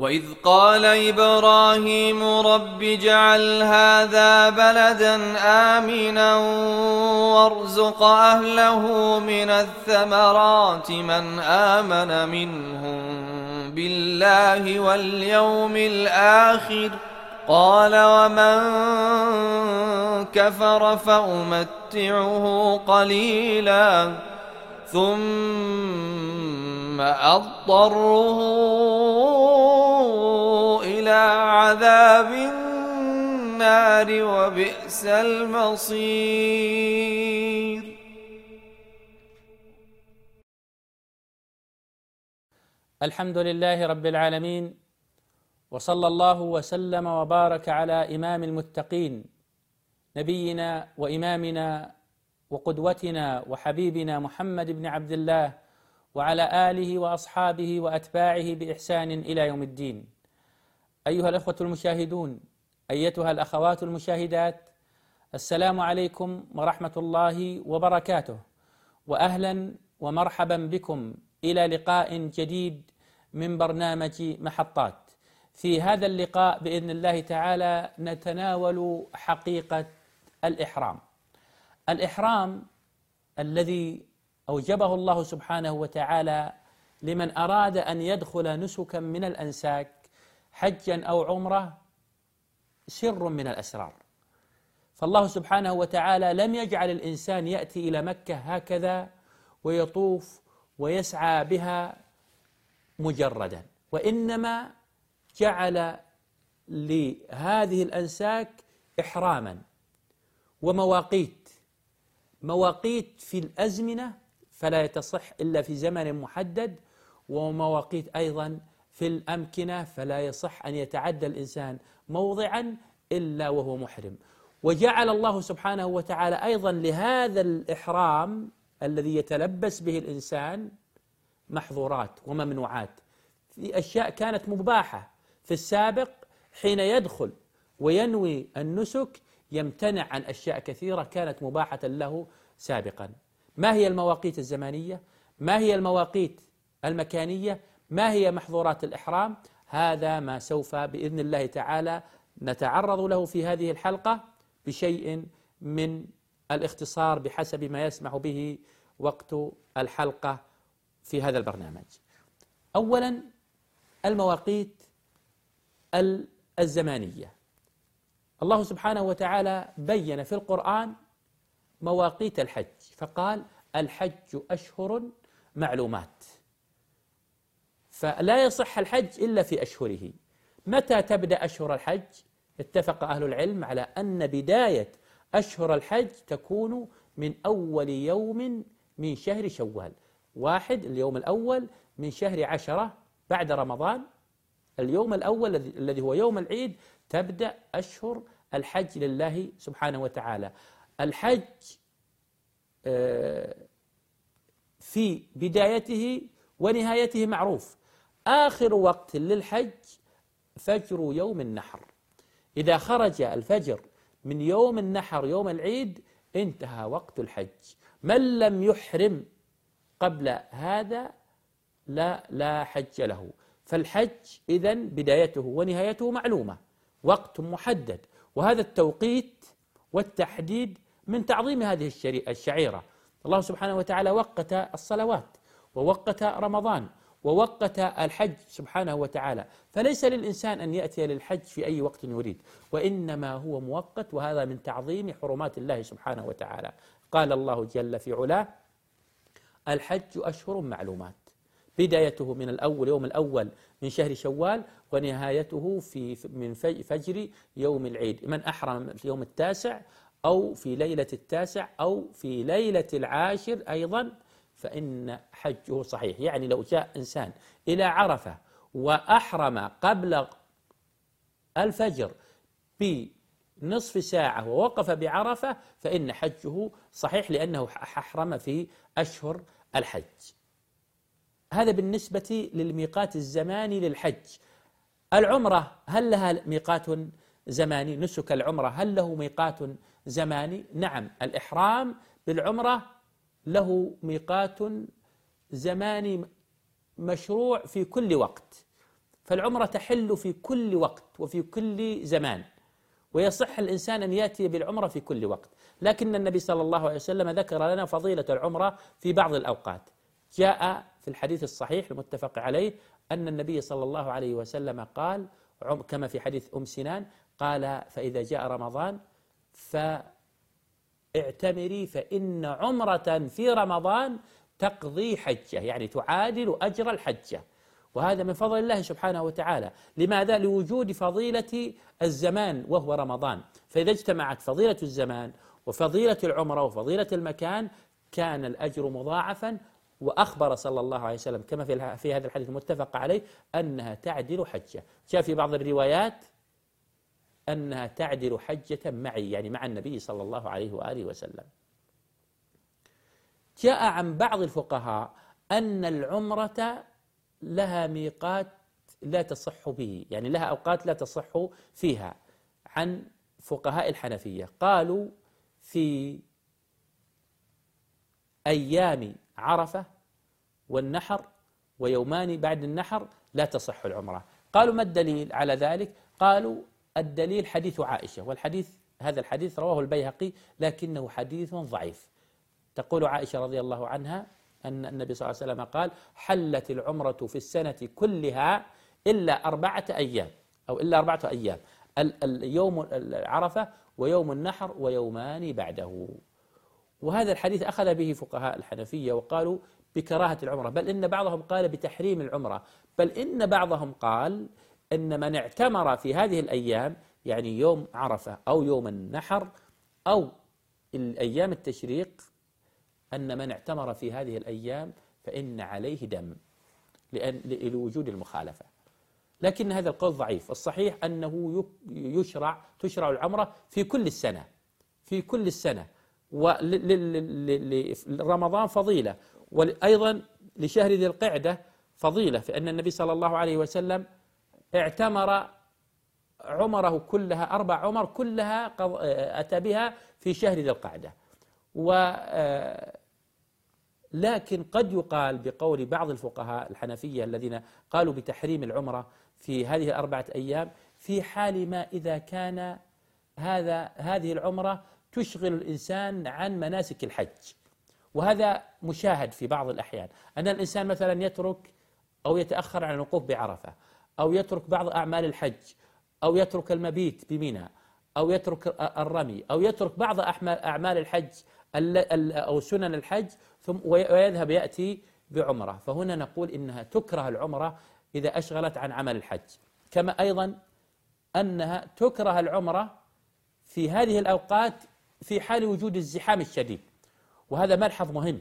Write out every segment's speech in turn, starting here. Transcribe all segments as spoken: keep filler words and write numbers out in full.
وإذ قال إبراهيم رب اجعل هذا بلدا آمنا وارزق أهله من الثمرات من آمن منهم بالله واليوم الآخر قال ومن كفر فأمتعه قليلا ثم أضطره إلى عذاب النار وبئس المصير. الحمد لله رب العالمين، وصلى الله وسلم وبارك على إمام المتقين نبينا وإمامنا وقدوتنا وحبيبنا محمد بن عبد الله وعلى آله وأصحابه وأتباعه بإحسان إلى يوم الدين. أيها الأخوة المشاهدون، أيتها الأخوات المشاهدات، السلام عليكم ورحمة الله وبركاته، وأهلا ومرحبا بكم إلى لقاء جديد من برنامج محطات. في هذا اللقاء بإذن الله تعالى نتناول حقيقة الإحرام. الإحرام الذي أوجبه الله سبحانه وتعالى لمن أراد أن يدخل نسكا من الأنساك حجا أو عمرة سر من الأسرار. فالله سبحانه وتعالى لم يجعل الإنسان يأتي إلى مكة هكذا ويطوف ويسعى بها مجردا، وإنما جعل لهذه الأنساك إحراما ومواقيت، مواقيت في الأزمنة فلا يتصح إلا في زمن محدد، ومواقيت أيضا في الأمكنة فلا يصح أن يتعدى الإنسان موضعا إلا وهو محرم. وجعل الله سبحانه وتعالى أيضا لهذا الإحرام الذي يتلبس به الإنسان محظورات وممنوعات. في أشياء كانت مباحة في السابق حين يدخل وينوي النسك يمتنع عن أشياء كثيرة كانت مباحة له سابقا. ما هي المواقيت الزمانية؟ ما هي المواقيت المكانية؟ ما هي محظورات الإحرام؟ هذا ما سوف بإذن الله تعالى نتعرض له في هذه الحلقة بشيء من الاختصار بحسب ما يسمح به وقت الحلقة في هذا البرنامج. أولا المواقيت الزمانية. الله سبحانه وتعالى بين في القرآن مواقيت الحج فقال الحج أشهر معلومات، فلا يصح الحج إلا في أشهره. متى تبدأ أشهر الحج؟ اتفق أهل العلم على أن بداية أشهر الحج تكون من أول يوم من شهر شوال، واحد اليوم الأول من شهر عشرة بعد رمضان، اليوم الأول الذي هو يوم العيد تبدأ أشهر الحج لله سبحانه وتعالى. الحج في بدايته ونهايته معروف. آخر وقت للحج فجر يوم النحر، إذا خرج الفجر من يوم النحر يوم العيد انتهى وقت الحج. من لم يحرم قبل هذا لا لا حج له. فالحج إذن بدايته ونهايته معلومة، وقت محدد، وهذا التوقيت والتحديد من تعظيم هذه الشعيرة. الله سبحانه وتعالى وقت الصلوات ووقت رمضان ووقت الحج سبحانه وتعالى، فليس للإنسان أن يأتي للحج في أي وقت يريد، وإنما هو مؤقت، وهذا من تعظيم حرمات الله سبحانه وتعالى. قال الله جل في علاه الحج أشهر معلومات، بدايته من الأول يوم الأول من شهر شوال ونهايته في من فجر يوم العيد. من أحرم في يوم التاسع أو في ليلة التاسع أو في ليلة العاشر أيضا فإن حجه صحيح. يعني لو جاء إنسان إلى عرفة وأحرم قبل الفجر بنصف ساعة ووقف بعرفة فإن حجه صحيح لأنه أحرم في أشهر الحج. هذا بالنسبة للميقات الزماني للحج. العمرة هل لها ميقات زماني؟ نسك العمرة هل له ميقات زماني؟ نعم، الإحرام بالعمرة له ميقات زماني مشروع في كل وقت. فالعمرة تحل في كل وقت وفي كل زمان، ويصح الإنسان أن يأتي بالعمرة في كل وقت، لكن النبي صلى الله عليه وسلم ذكر لنا فضيلة العمرة في بعض الأوقات. جاء في الحديث الصحيح المتفق عليه أن النبي صلى الله عليه وسلم قال كما في حديث أم سنان قال: فإذا جاء رمضان فاعتمري فإن عمرة في رمضان تقضي حجة، يعني تعادل أجر الحجة. وهذا من فضل الله سبحانه وتعالى. لماذا؟ لوجود فضيلة الزمان وهو رمضان، فإذا اجتمعت فضيلة الزمان وفضيلة العمرة وفضيلة المكان كان الأجر مضاعفا. وأخبر صلى الله عليه وسلم كما في في هذا الحديث المتفق عليه أنها تعدل حجة. جاء في بعض الروايات أنها تعدل حجة معي، يعني مع النبي صلى الله عليه وآله وسلم. جاء عن بعض الفقهاء أن العمرة لها ميقات لا تصح به، يعني لها أوقات لا تصح فيها. عن فقهاء الحنفية قالوا في أيام عرفة والنحر ويومان بعد النحر لا تصح العمرة. قالوا: ما الدليل على ذلك؟ قالوا: الدليل حديث عائشة، والحديث هذا الحديث رواه البيهقي لكنه حديث ضعيف. تقول عائشة رضي الله عنها أن النبي صلى الله عليه وسلم قال: حلت العمرة في السنة كلها إلا أربعة أيام أو إلا أربعة أيام، اليوم عرفة ويوم النحر ويومان بعده. وهذا الحديث أخذ به فقهاء الحنفية وقالوا بكراهة العمرة، بل إن بعضهم قال بتحريم العمرة، بل إن بعضهم قال إن من اعتمر في هذه الأيام، يعني يوم عرفة أو يوم النحر أو الأيام التشريق، أن من اعتمر في هذه الأيام فإن عليه دم لأن لوجود المخالفة. لكن هذا القول ضعيف. الصحيح أنه يشرع تشرع العمرة في كل السنة في كل السنة ولرمضان فضيلة، وأيضا لشهر ذي القعدة فضيلة، فإن النبي صلى الله عليه وسلم اعتمر عمره كلها أربع عمر كلها أتى بها في شهر ذي القعدة. ولكن قد يقال بقول بعض الفقهاء الحنفية الذين قالوا بتحريم العمرة في هذه الأربعة أيام في حال ما إذا كان هذا هذه العمرة تشغل الإنسان عن مناسك الحج. وهذا مشاهد في بعض الأحيان، أن الإنسان مثلا يترك أو يتأخر عن الوقوف بعرفة، أو يترك بعض أعمال الحج، أو يترك المبيت بمنى، أو يترك الرمي، أو يترك بعض أعمال الحج أو سنن الحج ثم ويذهب يأتي بعمرة. فهنا نقول إنها تكره العمرة إذا أشغلت عن عمل الحج، كما أيضا أنها تكره العمرة في هذه الأوقات في حال وجود الزحام الشديد. وهذا ملحظ مهم،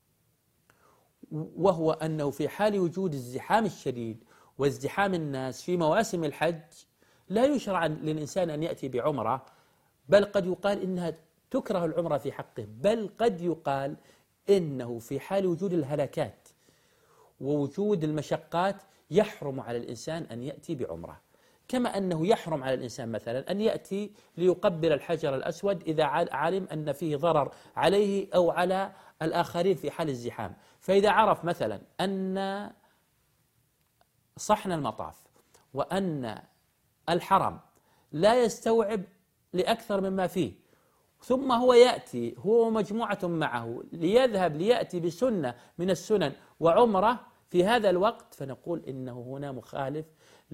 وهو أنه في حال وجود الزحام الشديد وازدحام الناس في مواسم الحج لا يشرع للإنسان أن يأتي بعمرة، بل قد يقال إنها تكره العمرة في حقه، بل قد يقال إنه في حال وجود الهلاكات ووجود المشقات يحرم على الإنسان أن يأتي بعمرة، كما أنه يحرم على الإنسان مثلا أن يأتي ليقبل الحجر الأسود إذا علم أن فيه ضرر عليه أو على الآخرين في حال الزحام. فإذا عرف مثلا أن صحن المطاف وأن الحرم لا يستوعب لأكثر مما فيه، ثم هو يأتي هو ومجموعة معه ليذهب ليأتي بسنة من السنن وعمرة في هذا الوقت، فنقول إنه هنا مخالف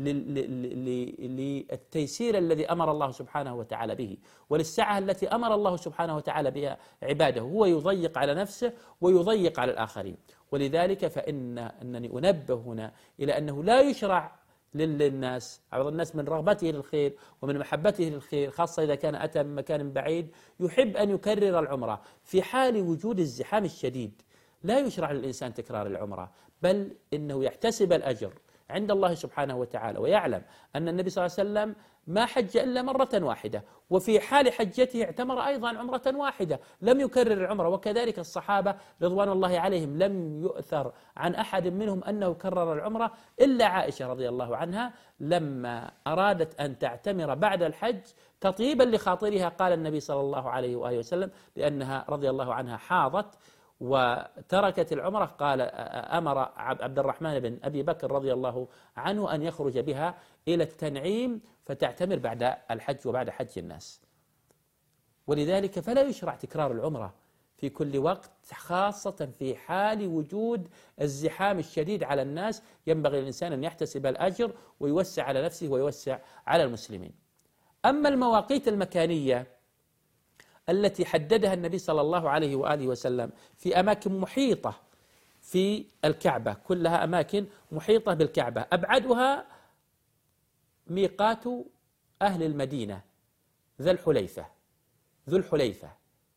للتيسير الذي أمر الله سبحانه وتعالى به، وللسعة التي أمر الله سبحانه وتعالى بها عباده. هو يضيق على نفسه ويضيق على الآخرين. ولذلك فإن أنني أنبه هنا إلى أنه لا يشرع للناس بعض الناس من رغبته للخير ومن محبته للخير، خاصة إذا كان أتى من مكان بعيد، يحب أن يكرر العمرة في حال وجود الزحام الشديد. لا يشرع للإنسان تكرار العمرة، بل إنه يحتسب الأجر عند الله سبحانه وتعالى، ويعلم أن النبي صلى الله عليه وسلم ما حج إلا مرة واحدة، وفي حال حجته اعتمر أيضا عمرة واحدة لم يكرر العمرة. وكذلك الصحابة رضوان الله عليهم لم يؤثر عن أحد منهم أنه كرر العمرة إلا عائشة رضي الله عنها لما أرادت أن تعتمر بعد الحج تطيبا لخاطرها، قال النبي صلى الله عليه وآله وسلم لأنها رضي الله عنها حاضت وتركت العمرة قال أمر عبد الرحمن بن أبي بكر رضي الله عنه أن يخرج بها إلى التنعيم فتعتمر بعد الحج وبعد حج الناس. ولذلك فلا يشرع تكرار العمرة في كل وقت، خاصة في حال وجود الزحام الشديد على الناس. ينبغي للإنسان أن يحتسب الأجر ويوسع على نفسه ويوسع على المسلمين. أما المواقيت المكانية التي حددها النبي صلى الله عليه وآله وسلم في أماكن محيطة في الكعبة، كلها أماكن محيطة بالكعبة، أبعدها ميقات أهل المدينة ذو الحليفة ذو الحليفة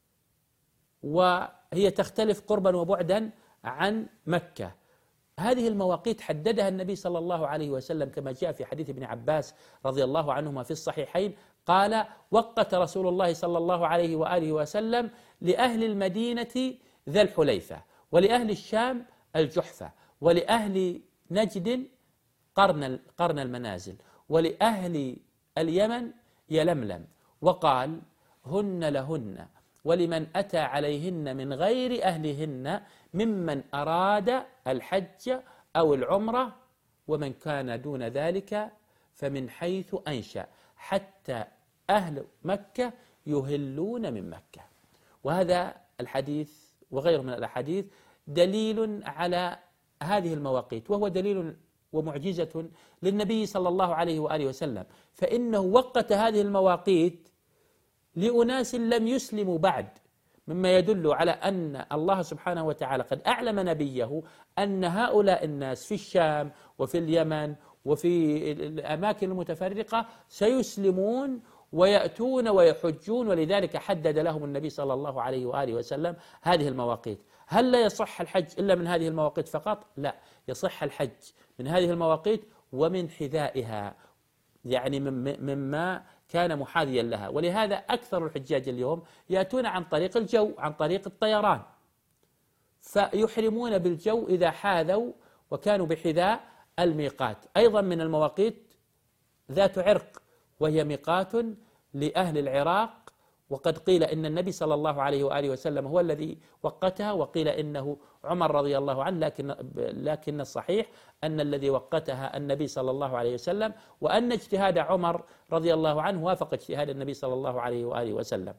وهي تختلف قربا وبعدا عن مكة. هذه المواقيت حددها النبي صلى الله عليه وسلم كما جاء في حديث ابن عباس رضي الله عنهما في الصحيحين، قال: وقت رسول الله صلى الله عليه وآله وسلم لأهل المدينة ذا الحليفة، ولأهل الشام الجحفة، ولأهل نجد قرن قرن المنازل، ولأهل اليمن يلملم، وقال: هن لهن ولمن أتى عليهن من غير أهلهن ممن أراد الحج أو العمرة، ومن كان دون ذلك فمن حيث أنشأ، حتى أهل مكة يهلون من مكة. وهذا الحديث وغيره من الأحاديث دليل على هذه المواقيت، وهو دليل ومعجزة للنبي صلى الله عليه وآله وسلم، فإنه وقت هذه المواقيت لأناس لم يسلموا بعد، مما يدل على أن الله سبحانه وتعالى قد أعلم نبيه أن هؤلاء الناس في الشام وفي اليمن وفي الأماكن المتفرقة سيسلمون ويأتون ويحجون، ولذلك حدد لهم النبي صلى الله عليه وآله وسلم هذه المواقيت. هل لا يصح الحج إلا من هذه المواقيت فقط؟ لا، يصح الحج من هذه المواقيت ومن حذائها، يعني مما كان محاذيا لها. ولهذا أكثر الحجاج اليوم يأتون عن طريق الجو، عن طريق الطيران، فيحرمون بالجو إذا حاذوا وكانوا بحذاء الميقات. أيضا من المواقيت ذات عرق، وهي ميقات لأهل العراق، وقد قيل إن النبي صلى الله عليه وآله وسلم هو الذي وقتها، وقيل إنه عمر رضي الله عنه، لكن لكن الصحيح أن الذي وقتها النبي صلى الله عليه وسلم، وأن اجتهاد عمر رضي الله عنه وافق اجتهاد النبي صلى الله عليه وآله وسلم.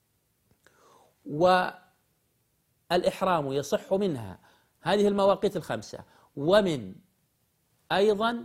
والإحرام يصح منها هذه المواقيت الخمسة، ومن أيضا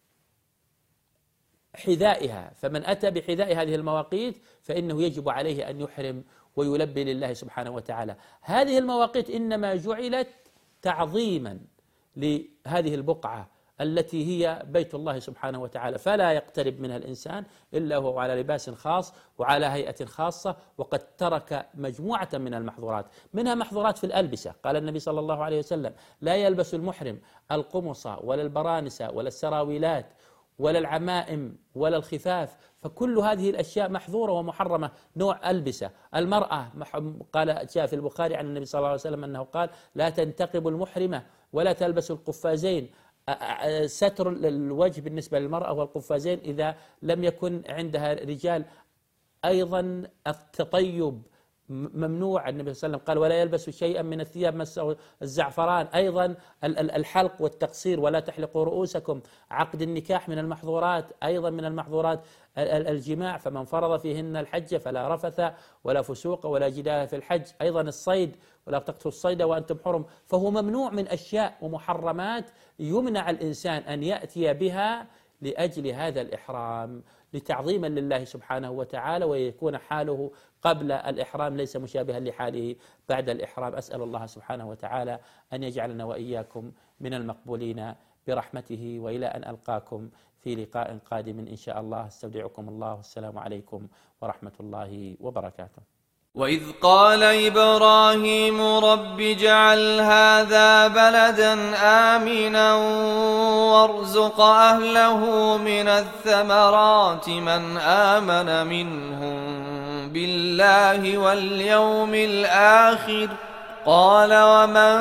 حذائها، فمن أتى بحذاء هذه المواقيت فإنه يجب عليه أن يحرم ويلبي لله سبحانه وتعالى. هذه المواقيت إنما جعلت تعظيما لهذه البقعة التي هي بيت الله سبحانه وتعالى، فلا يقترب منها الإنسان إلا هو على لباس خاص وعلى هيئة خاصة، وقد ترك مجموعة من المحظورات، منها محظورات في الألبسة. قال النبي صلى الله عليه وسلم: لا يلبس المحرم القمص ولا البرانس ولا السراويلات ولا العمائم ولا الخفاف، فكل هذه الأشياء محظورة ومحرمة. نوع ألبسة المرأة، قال جاء في البخاري عن النبي صلى الله عليه وسلم أنه قال: لا تنتقب المحرمة ولا تلبس القفازين. ستر الوجه بالنسبة للمرأة والقفازين إذا لم يكن عندها رجال. أيضا التطيب ممنوع، النبي صلى الله عليه وسلم قال: ولا يلبس شيئا من الثياب مسه الزعفران. أيضا الحلق والتقصير، ولا تحلقوا رؤوسكم. عقد النكاح من المحظورات. أيضا من المحظورات الجماع، فمن فرض فيهن الحج فلا رفث ولا فسوق ولا جدال في الحج. أيضا الصيد، ولا تقتلوا الصيد وأنتم حرم. فهو ممنوع من أشياء ومحرمات يمنع الإنسان أن يأتي بها لأجل هذا الإحرام، لتعظيما لله سبحانه وتعالى، ويكون حاله قبل الإحرام ليس مشابها لحاله بعد الإحرام. أسأل الله سبحانه وتعالى أن يجعلنا وإياكم من المقبولين برحمته، وإلى أن ألقاكم في لقاء قادم إن شاء الله. استودعكم الله، والسلام عليكم ورحمة الله وبركاته. وإذ قال إبراهيم رب اجعل هذا بلدا آمنا وارزق أهله من الثمرات من آمن منهم بالله واليوم الآخر قال ومن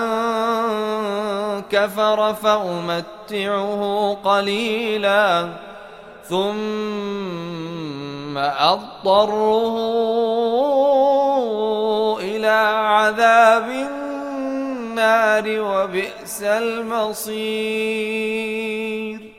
كفر فأمتعه قليلا ثم أضطره إلى عذاب النار وبئس المصير.